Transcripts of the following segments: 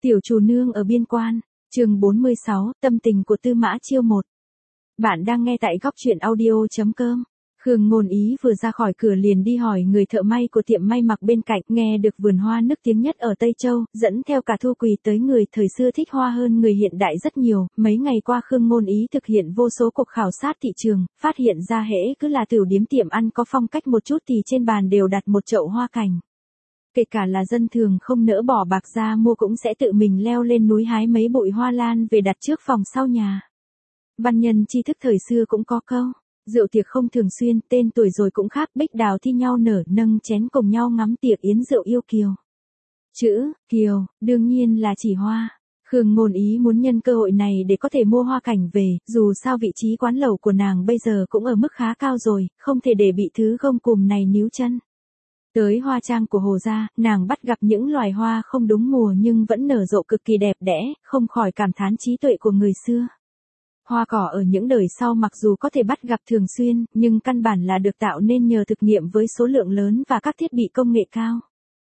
Tiểu chủ nương ở biên quan, chương 46, tâm tình của Tư Mã Chiêu 1. Bạn đang nghe tại góc truyện audio.com. Khương Ngôn Ý vừa ra khỏi cửa liền đi hỏi người thợ may của tiệm may mặc bên cạnh, nghe được vườn hoa nức tiếng nhất ở Tây Châu, dẫn theo cả Thu Quỳ tới. Người thời xưa thích hoa hơn người hiện đại rất nhiều. Mấy ngày qua Khương Ngôn Ý thực hiện vô số cuộc khảo sát thị trường, phát hiện ra hễ cứ là tiểu điếm tiệm ăn có phong cách một chút thì trên bàn đều đặt một chậu hoa cảnh. Kể cả là dân thường không nỡ bỏ bạc ra mua cũng sẽ tự mình leo lên núi hái mấy bụi hoa lan về đặt trước phòng sau nhà. Văn nhân tri thức thời xưa cũng có câu, rượu tiệc không thường xuyên, tên tuổi rồi cũng khác, bích đào thi nhau nở, nâng chén cùng nhau ngắm tiệc yến rượu yêu kiều. Chữ kiều đương nhiên là chỉ hoa. Khương Ngôn Ý muốn nhân cơ hội này để có thể mua hoa cảnh về, dù sao vị trí quán lẩu của nàng bây giờ cũng ở mức khá cao rồi, không thể để bị thứ gông cùm này níu chân. Tới hoa trang của Hồ gia, nàng bắt gặp những loài hoa không đúng mùa nhưng vẫn nở rộ cực kỳ đẹp đẽ, không khỏi cảm thán trí tuệ của người xưa. Hoa cỏ ở những đời sau mặc dù có thể bắt gặp thường xuyên, nhưng căn bản là được tạo nên nhờ thực nghiệm với số lượng lớn và các thiết bị công nghệ cao.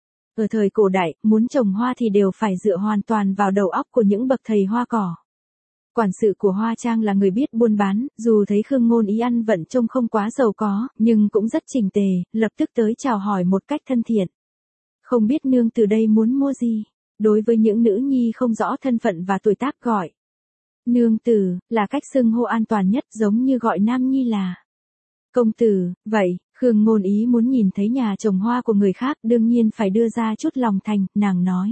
Ở thời cổ đại, muốn trồng hoa thì đều phải dựa hoàn toàn vào đầu óc của những bậc thầy hoa cỏ. Quản sự của hoa trang là người biết buôn bán, dù thấy Khương Ngôn Ý ăn vận trông không quá giàu có, nhưng cũng rất chỉnh tề, lập tức tới chào hỏi một cách thân thiện. Không biết nương từ đây muốn mua gì? Đối với những nữ nhi không rõ thân phận và tuổi tác gọi nương tử là cách xưng hô an toàn nhất, giống như gọi nam nhi là công tử. Vậy, Khương Ngôn Ý muốn nhìn thấy nhà trồng hoa của người khác, đương nhiên phải đưa ra chút lòng thành, nàng nói.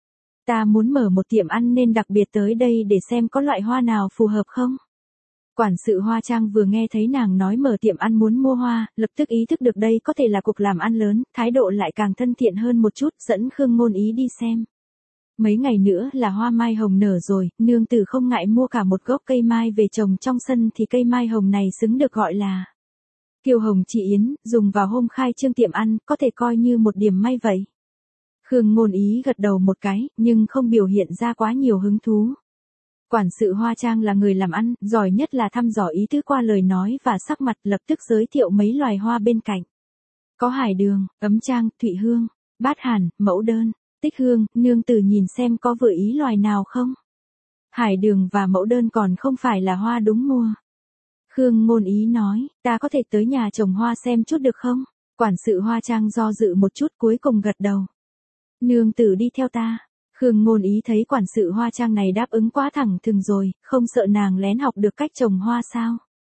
Ta muốn mở một tiệm ăn nên đặc biệt tới đây để xem có loại hoa nào phù hợp không. Quản sự hoa trang vừa nghe thấy nàng nói mở tiệm ăn muốn mua hoa, lập tức ý thức được đây có thể là cuộc làm ăn lớn, thái độ lại càng thân thiện hơn một chút, dẫn Khương Ngôn Ý đi xem. Mấy ngày nữa là hoa mai hồng nở rồi, nương tử không ngại mua cả một gốc cây mai về trồng trong sân thì cây mai hồng này xứng được gọi là kiều hồng chị yến, dùng vào hôm khai trương tiệm ăn, có thể coi như một điểm may vậy. Khương Ngôn Ý gật đầu một cái, nhưng không biểu hiện ra quá nhiều hứng thú. Quản sự hoa trang là người làm ăn, giỏi nhất là thăm dò ý tứ qua lời nói và sắc mặt, lập tức giới thiệu mấy loài hoa bên cạnh. Có hải đường, ấm trang, thụy hương, bát hàn, mẫu đơn, tích hương, nương tử nhìn xem có vừa ý loài nào không. Hải đường và mẫu đơn còn không phải là hoa đúng mùa. Khương Ngôn Ý nói, ta có thể tới nhà trồng hoa xem chút được không? Quản sự hoa trang do dự một chút cuối cùng gật đầu. Nương tử đi theo ta. Khương Ngôn Ý thấy quản sự hoa trang này đáp ứng quá thẳng thừng rồi, không sợ nàng lén học được cách trồng hoa sao.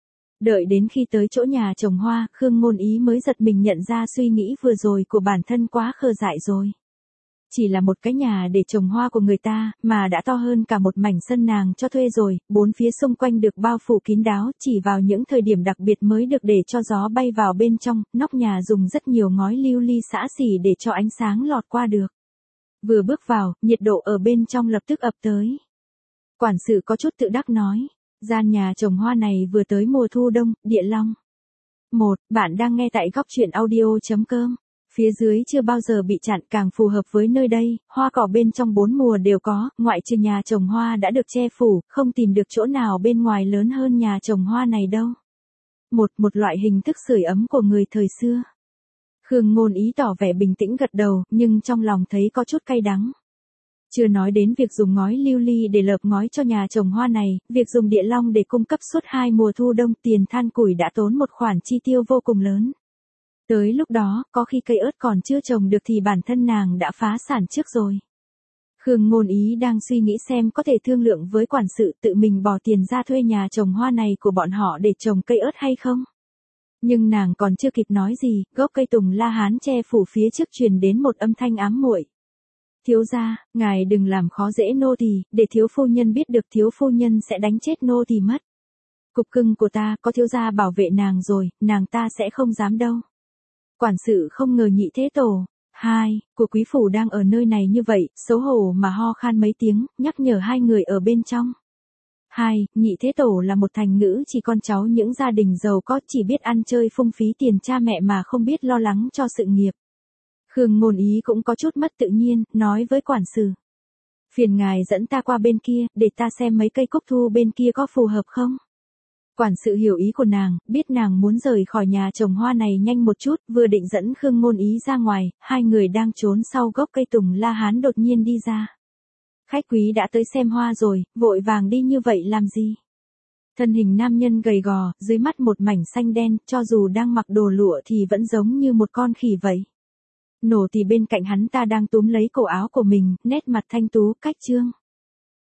Đợi đến khi tới chỗ nhà trồng hoa, Khương Ngôn Ý mới giật mình nhận ra suy nghĩ vừa rồi của bản thân quá khờ dại rồi. Chỉ là một cái nhà để trồng hoa của người ta, mà đã to hơn cả một mảnh sân nàng cho thuê rồi, bốn phía xung quanh được bao phủ kín đáo, chỉ vào những thời điểm đặc biệt mới được để cho gió bay vào bên trong, nóc nhà dùng rất nhiều ngói lưu ly xả xỉ để cho ánh sáng lọt qua được. Vừa bước vào, nhiệt độ ở bên trong lập tức ập tới. Quản sự có chút tự đắc nói, gian nhà trồng hoa này vừa tới mùa thu đông, địa long. 1. Bạn đang nghe tại góc truyện audio.com. Phía dưới chưa bao giờ bị chặn, càng phù hợp với nơi đây, hoa cỏ bên trong 4 mùa đều có, ngoại trừ nhà trồng hoa đã được che phủ, không tìm được chỗ nào bên ngoài lớn hơn nhà trồng hoa này đâu. Một loại hình thức sưởi ấm của người thời xưa. Khương Ngôn Ý tỏ vẻ bình tĩnh gật đầu, nhưng trong lòng thấy có chút cay đắng. Chưa nói đến việc dùng ngói lưu ly để lợp ngói cho nhà trồng hoa này, việc dùng địa long để cung cấp suốt 2 mùa thu đông, tiền than củi đã tốn một khoản chi tiêu vô cùng lớn. Tới lúc đó, có khi cây ớt còn chưa trồng được thì bản thân nàng đã phá sản trước rồi. Khương Ngôn Ý đang suy nghĩ xem có thể thương lượng với quản sự tự mình bỏ tiền ra thuê nhà trồng hoa này của bọn họ để trồng cây ớt hay không. Nhưng nàng còn chưa kịp nói gì, gốc cây tùng la hán che phủ phía trước truyền đến một âm thanh ám muội. Thiếu gia, ngài đừng làm khó dễ nô tỳ, để thiếu phu nhân biết được thiếu phu nhân sẽ đánh chết nô tỳ mất. Cục cưng của ta, có thiếu gia bảo vệ nàng rồi, nàng ta sẽ không dám đâu. Quản sự không ngờ Nhị Thế Tổ, của quý phủ đang ở nơi này như vậy, xấu hổ mà ho khan mấy tiếng, nhắc nhở hai người ở bên trong. Nhị Thế Tổ là một thành ngữ chỉ con cháu những gia đình giàu có, chỉ biết ăn chơi phung phí tiền cha mẹ mà không biết lo lắng cho sự nghiệp. Khương Ngôn Ý cũng có chút mất tự nhiên, nói với quản sự. Phiền ngài dẫn ta qua bên kia, để ta xem mấy cây cúc thu bên kia có phù hợp không. Quản sự hiểu ý của nàng, biết nàng muốn rời khỏi nhà trồng hoa này nhanh một chút, vừa định dẫn Khương Ngôn Ý ra ngoài, hai người đang trốn sau gốc cây tùng la hán đột nhiên đi ra. Khách quý đã tới xem hoa rồi, vội vàng đi như vậy làm gì? Thân hình nam nhân gầy gò, dưới mắt một mảnh xanh đen, cho dù đang mặc đồ lụa thì vẫn giống như một con khỉ vậy. Nổ thì bên cạnh hắn ta đang túm lấy cổ áo của mình, nét mặt thanh tú, cách trương.